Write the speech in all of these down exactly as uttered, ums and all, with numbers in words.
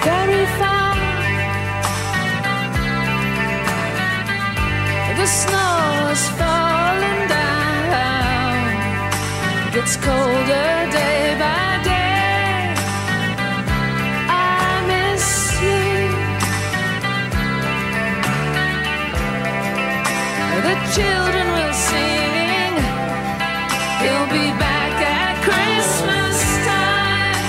very far. The snow is falling down. Gets colder day by day. I miss you. The children will sing. He'll be back at Christmas time.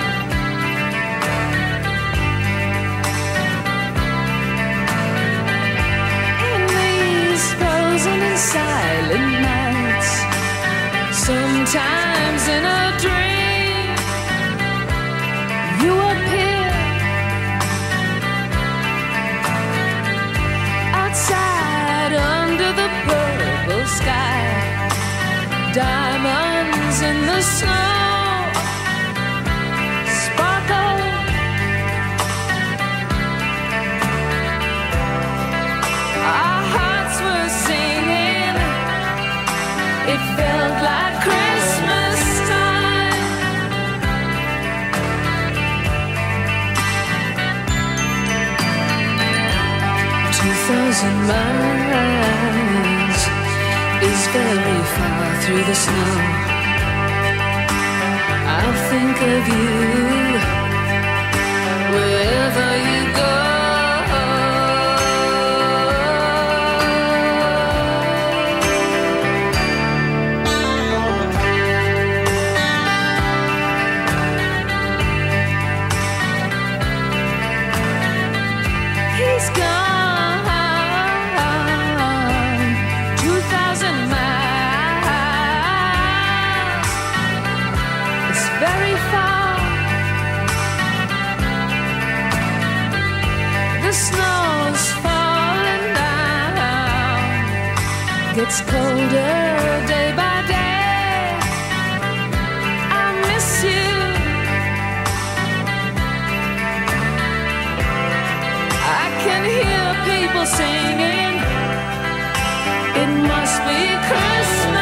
In these frozen and silent nights, sometimes in a dream, you appear outside under the purple sky. Diamonds in the snow sparkle. Our hearts were singing. It felt like Christmas time. Two thousand miles is very far through the snow. I'll think of you wherever you go. He's gone two thousand miles. It's very far. The snow's falling down. Gets colder day by day. I miss you. I can hear people singing. It must be Christmas.